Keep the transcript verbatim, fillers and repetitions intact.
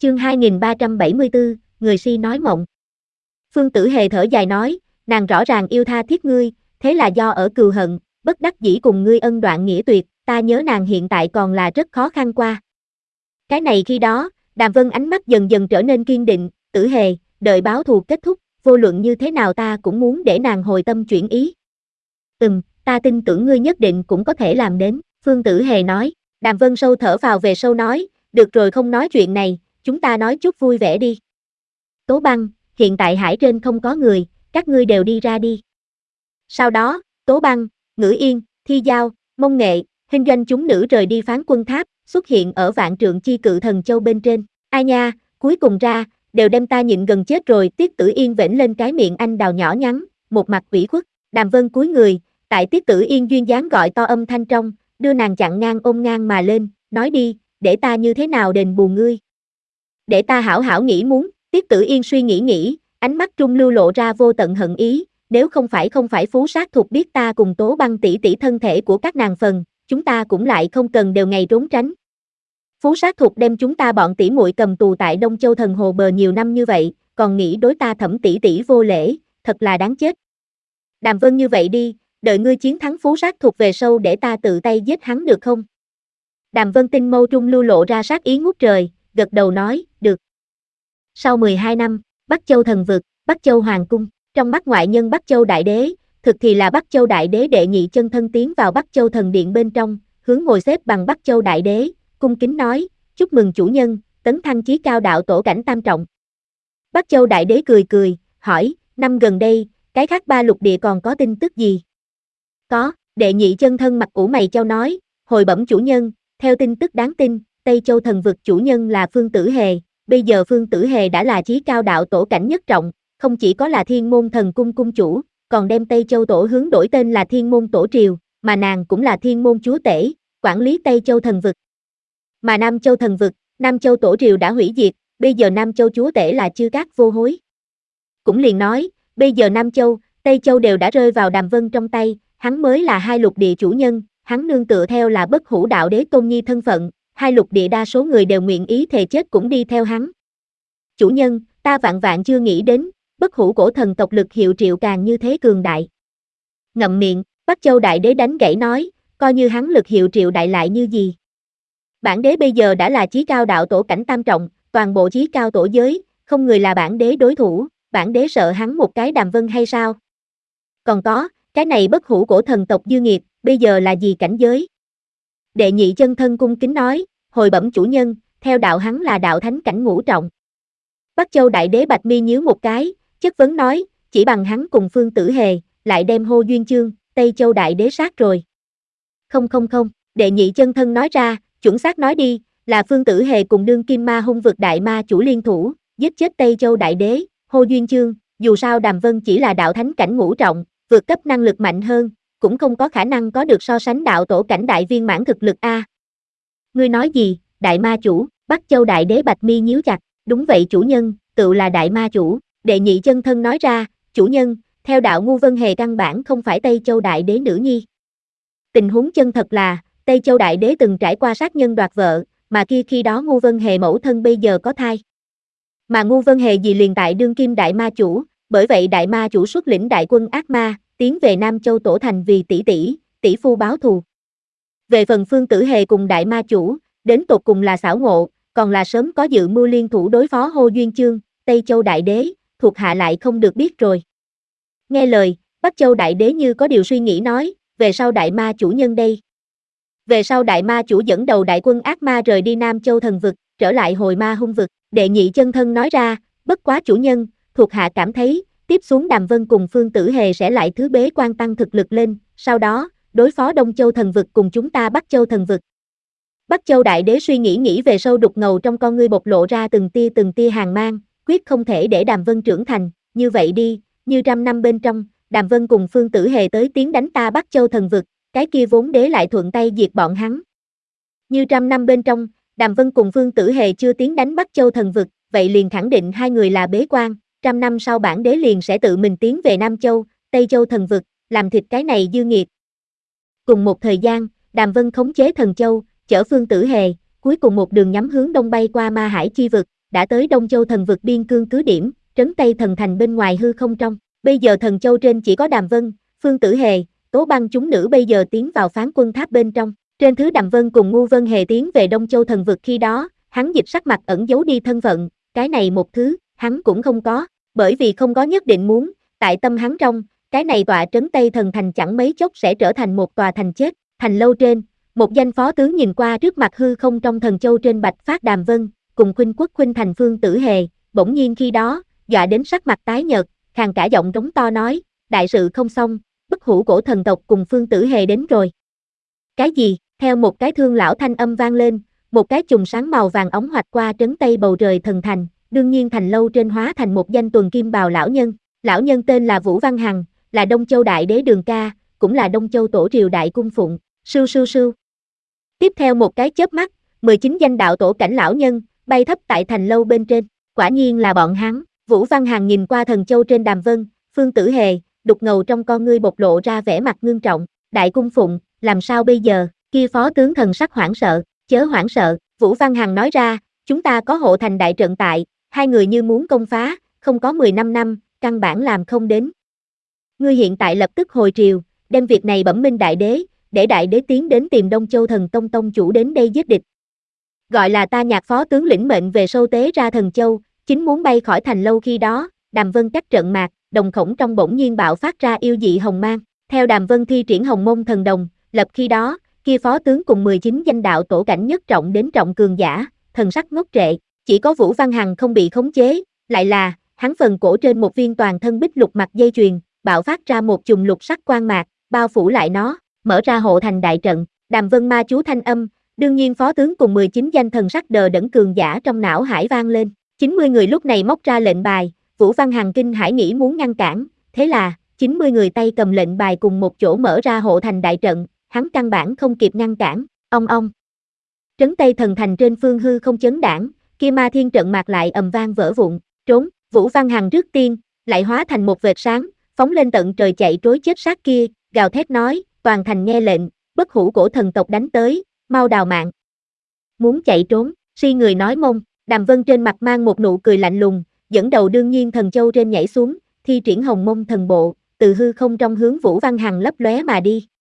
Chương hai nghìn ba trăm bảy mươi tư, người si nói mộng. Phương Tử Hề thở dài nói, nàng rõ ràng yêu tha thiết ngươi, thế là do ở cừu hận, bất đắc dĩ cùng ngươi ân đoạn nghĩa tuyệt, ta nhớ nàng hiện tại còn là rất khó khăn qua. Cái này khi đó, Đàm Vân ánh mắt dần dần trở nên kiên định, Tử Hề, đợi báo thù kết thúc, vô luận như thế nào ta cũng muốn để nàng hồi tâm chuyển ý. Ừm, ta tin tưởng ngươi nhất định cũng có thể làm đến, Phương Tử Hề nói. Đàm Vân sâu thở vào về sâu nói, được rồi không nói chuyện này, chúng ta nói chút vui vẻ đi. Tố Băng, hiện tại hải trên không có người, các ngươi đều đi ra đi. Sau đó, Tố Băng, Ngữ Yên, Thi Giao, Mông Nghệ, Hình Doanh chúng nữ rời đi Phán Quân Tháp, xuất hiện ở Vạn Trượng Chi Cự Thần Châu bên trên. Ai nha, cuối cùng ra, đều đem ta nhịn gần chết rồi. Tiết Tử Yên vểnh lên cái miệng anh đào nhỏ nhắn, một mặt ủy khuất. Đàm Vân cúi người, tại Tiết Tử Yên duyên dáng gọi to âm thanh trong, đưa nàng chặn ngang ôm ngang mà lên, nói đi, để ta như thế nào đền bù ngươi. Để ta hảo hảo nghĩ muốn. Tiết Tử Yên suy nghĩ nghĩ, ánh mắt trung lưu lộ ra vô tận hận ý, nếu không phải không phải Phú Sát Thục biết ta cùng Tố Băng tỷ tỷ thân thể của các nàng phần, chúng ta cũng lại không cần đều ngày trốn tránh. Phú Sát Thục đem chúng ta bọn tỷ muội cầm tù tại Đông Châu Thần Hồ bờ nhiều năm như vậy, còn nghĩ đối ta Thẩm tỷ tỷ vô lễ, thật là đáng chết. Đàm Vân như vậy đi, đợi ngươi chiến thắng Phú Sát Thục về sau để ta tự tay giết hắn được không? Đàm Vân tinh mâu trung lưu lộ ra sát ý ngút trời, gật đầu nói, được. Sau mười hai năm, Bắc Châu Thần Vực, Bắc Châu Hoàng Cung, trong mắt ngoại nhân Bắc Châu Đại Đế, thực thì là Bắc Châu Đại Đế đệ nhị chân thân tiến vào Bắc Châu Thần Điện bên trong, hướng ngồi xếp bằng Bắc Châu Đại Đế, cung kính nói, chúc mừng chủ nhân, tấn thăng chí cao đạo tổ cảnh tam trọng. Bắc Châu Đại Đế cười cười, hỏi, năm gần đây, cái khác ba lục địa còn có tin tức gì? Có, đệ nhị chân thân mặt ủ mày chau nói, hồi bẩm chủ nhân, theo tin tức đáng tin, Tây Châu Thần Vực chủ nhân là Phương Tử Hề, bây giờ Phương Tử Hề đã là chí cao đạo tổ cảnh nhất trọng, không chỉ có là Thiên Môn Thần Cung cung chủ, còn đem Tây Châu Tổ hướng đổi tên là Thiên Môn Tổ Triều, mà nàng cũng là Thiên Môn Chúa Tể, quản lý Tây Châu Thần Vực. Mà Nam Châu Thần Vực, Nam Châu Tổ Triều đã hủy diệt, bây giờ Nam Châu Chúa Tể là Chư Cát Vô Hối. Cũng liền nói, bây giờ Nam Châu, Tây Châu đều đã rơi vào Đàm Vân trong tay, hắn mới là hai lục địa chủ nhân, hắn nương tựa theo là Bất Hủ Đạo Đế tôn nhi thân phận, hai lục địa đa số người đều nguyện ý thề chết cũng đi theo hắn. Chủ nhân, ta vạn vạn chưa nghĩ đến, Bất Hủ cổ thần tộc lực hiệu triệu càng như thế cường đại. Ngậm miệng, Bắc Châu Đại Đế đánh gãy nói, coi như hắn lực hiệu triệu đại lại như gì. Bản đế bây giờ đã là chí cao đạo tổ cảnh tam trọng, toàn bộ chí cao tổ giới, không người là bản đế đối thủ, bản đế sợ hắn một cái Đàm Vân hay sao? Còn có, cái này Bất Hủ cổ thần tộc dư nghiệt, bây giờ là gì cảnh giới? Đệ nhị chân thân cung kính nói, hồi bẩm chủ nhân, theo đạo hắn là đạo thánh cảnh ngũ trọng. Bắc Châu Đại Đế bạch mi nhíu một cái, chất vấn nói, chỉ bằng hắn cùng Phương Tử Hề, lại đem hô duyên chương, Tây Châu Đại Đế sát rồi. Không không không, đệ nhị chân thân nói ra, chuẩn xác nói đi, là Phương Tử Hề cùng đương kim ma hung vực đại ma chủ liên thủ, giết chết Tây Châu Đại Đế, hô duyên chương, dù sao Đàm Vân chỉ là đạo thánh cảnh ngũ trọng, vượt cấp năng lực mạnh hơn, cũng không có khả năng có được so sánh đạo tổ cảnh đại viên mãn thực lực a. Ngươi nói gì, đại ma chủ? Bắc Châu Đại Đế bạch mi nhíu chặt, đúng vậy chủ nhân, tự là đại ma chủ. Đệ nhị chân thân nói ra, chủ nhân, theo đạo Ngu Vân Hề căn bản không phải Tây Châu Đại Đế nữ nhi. Tình huống chân thật là, Tây Châu Đại Đế từng trải qua sát nhân đoạt vợ, mà kia khi đó Ngu Vân Hề mẫu thân bây giờ có thai. Mà Ngu Vân Hề vì liền tại đương kim đại ma chủ, bởi vậy đại ma chủ xuất lĩnh đại quân ác ma, tiến về Nam Châu Tổ thành vì tỷ tỷ, tỷ phu báo thù. Về phần Phương Tử Hề cùng đại ma chủ, đến tột cùng là xảo ngộ, còn là sớm có dự mưu liên thủ đối phó hô duyên chương, Tây Châu Đại Đế, thuộc hạ lại không được biết rồi. Nghe lời, Bắc Châu Đại Đế như có điều suy nghĩ nói, về sau đại ma chủ nhân đây. Về sau đại ma chủ dẫn đầu đại quân ác ma rời đi Nam Châu Thần Vực, trở lại hồi ma hung vực, đệ nhị chân thân nói ra, bất quá chủ nhân, thuộc hạ cảm thấy, tiếp xuống Đàm Vân cùng Phương Tử Hề sẽ lại thứ bế quan tăng thực lực lên, sau đó, đối phó Đông Châu Thần Vực cùng chúng ta Bắc Châu Thần Vực. Bắc Châu Đại Đế suy nghĩ nghĩ về sâu đục ngầu trong con ngươi bộc lộ ra từng tia từng tia hàn mang, quyết không thể để Đàm Vân trưởng thành, như vậy đi, như trăm năm bên trong, Đàm Vân cùng Phương Tử Hề tới tiến đánh ta Bắc Châu Thần Vực, cái kia vốn đế lại thuận tay diệt bọn hắn. Như trăm năm bên trong, Đàm Vân cùng Phương Tử Hề chưa tiến đánh Bắc Châu Thần Vực, vậy liền khẳng định hai người là bế quan, trăm năm sau bản đế liền sẽ tự mình tiến về Nam Châu, Tây Châu Thần Vực, làm thịt cái này dư nghiệt. Cùng một thời gian, Đàm Vân khống chế Thần Châu, chở Phương Tử Hề, cuối cùng một đường nhắm hướng đông bay qua Ma Hải chi vực, đã tới Đông Châu thần vực biên cương cứ điểm, trấn Tây thần thành bên ngoài hư không trong. Bây giờ thần châu trên chỉ có Đàm Vân, Phương Tử Hề, Tố Băng chúng nữ bây giờ tiến vào phán quân tháp bên trong. Trên thứ Đàm Vân cùng Ngu Vân Hề tiến về Đông Châu thần vực khi đó, hắn dịch sắc mặt ẩn giấu đi thân phận, cái này một thứ, hắn cũng không có, bởi vì không có nhất định muốn, tại tâm hắn trong, cái này tọa trấn Tây thần thành chẳng mấy chốc sẽ trở thành một tòa thành chết. Thành lâu trên, một danh phó tướng nhìn qua trước mặt hư không trong thần châu trên bạch phát Đàm Vân, cùng khuynh quốc khuynh thành Phương Tử Hề, bỗng nhiên khi đó, dọa đến sắc mặt tái nhợt, khàn cả giọng trống to nói, đại sự không xong, bất hủ cổ thần tộc cùng Phương Tử Hề đến rồi. Cái gì? Theo một cái thương lão thanh âm vang lên, một cái chùm sáng màu vàng óng hoạch qua trấn Tây bầu trời thần thành, đương nhiên thành lâu trên hóa thành một danh tuần kim bào lão nhân. Lão nhân tên là Vũ Văn Hằng, là Đông Châu đại đế Đường Ca, cũng là Đông Châu tổ triều đại cung phụng. Sưu sưu sưu. Tiếp theo một cái chớp mắt, mười chín danh đạo tổ cảnh lão nhân bay thấp tại thành lâu bên trên, quả nhiên là bọn hắn. Vũ Văn Hằng nhìn qua thần châu trên Đàm Vân, Phương Tử Hề, đục ngầu trong con ngươi bộc lộ ra vẻ mặt ngưng trọng, đại cung phụng, làm sao bây giờ? Kia phó tướng thần sắc hoảng sợ, chớ hoảng sợ, Vũ Văn Hằng nói ra, chúng ta có hộ thành đại trận tại, hai người như muốn công phá, không có mười lăm năm, căn bản làm không đến. Ngươi hiện tại lập tức hồi triều, đem việc này bẩm minh đại đế, để đại đế tiến đến tìm Đông Châu thần tông tông chủ đến đây giết địch. Gọi là ta nhạc phó tướng lĩnh mệnh về sâu tế ra thần châu, chính muốn bay khỏi thành lâu khi đó, Đàm Vân cắt trận mạc, đồng khổng trong bỗng nhiên bạo phát ra yêu dị hồng mang, theo Đàm Vân thi triển hồng môn thần đồng, lập khi đó, kia phó tướng cùng mười chín danh đạo tổ cảnh nhất trọng đến trọng cường giả, thần sắc ngốc trệ, chỉ có Vũ Văn Hằng không bị khống chế, lại là, hắn phần cổ trên một viên toàn thân bích lục mặt dây chuyền, bạo phát ra một chùm lục sắc quang mạc, bao phủ lại nó, mở ra hộ thành đại trận. Đàm Vân ma chú thanh âm, đương nhiên phó tướng cùng mười chín danh thần sắc đờ đẫn cường giả trong não hải vang lên, chín mươi người lúc này móc ra lệnh bài, Vũ Văn Hằng kinh hãi nghĩ muốn ngăn cản, thế là, chín mươi người tay cầm lệnh bài cùng một chỗ mở ra hộ thành đại trận, hắn căn bản không kịp ngăn cản, ong ong. Trấn Tây thần thành trên phương hư không chấn đảng, kia ma thiên trận mạc lại ầm vang vỡ vụn, trốn, Vũ Văn Hằng trước tiên, lại hóa thành một vệt sáng, phóng lên tận trời chạy trối chết sát kia, gào thét nói, toàn thành nghe lệnh, bất hủ cổ thần tộc đánh tới, mau đào mạng. Muốn chạy trốn, si người nói mông, Đàm Vân trên mặt mang một nụ cười lạnh lùng, dẫn đầu đương nhiên thần châu trên nhảy xuống, thi triển hồng mông thần bộ, từ hư không trong hướng Vũ Văn Hằng lấp lóe mà đi.